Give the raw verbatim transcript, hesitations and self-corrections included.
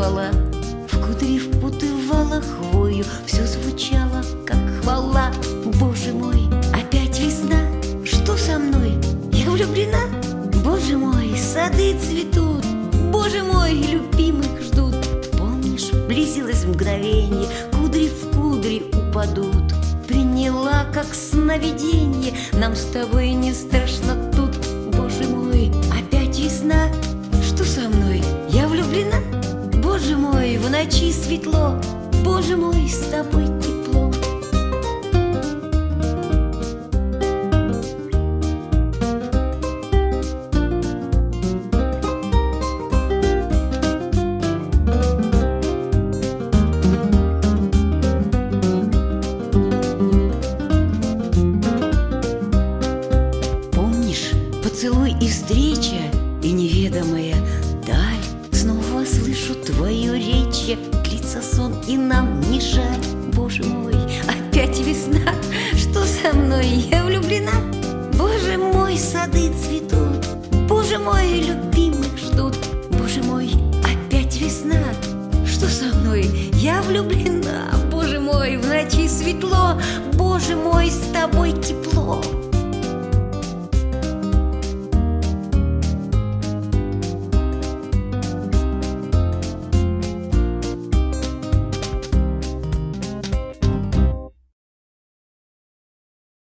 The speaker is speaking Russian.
звала, в кудри впутывала хвою, все звучало, как хвала. Боже мой, опять весна, что со мной? Я влюблена? Боже мой, сады цветут, боже мой, любимых ждут. Помнишь, близилось мгновенье, кудри в кудри упадут. Приняла, как сновиденье, нам с тобой не страшно тут. Боже мой, опять весна, что со мной? Я влюблена? Боже мой, в ночи светло, боже мой, с тобой тепло. Поцелуй и встреча, и неведомая даль. Снова слышу твою речь, длится сон, и нам не жаль. Боже мой, опять весна, что со мной? Я влюблена? Боже мой, сады цветут, боже мой, любимых ждут. Боже мой, опять весна, что со мной? Я влюблена? Боже мой, в ночи светло, боже мой, с тобой тепло.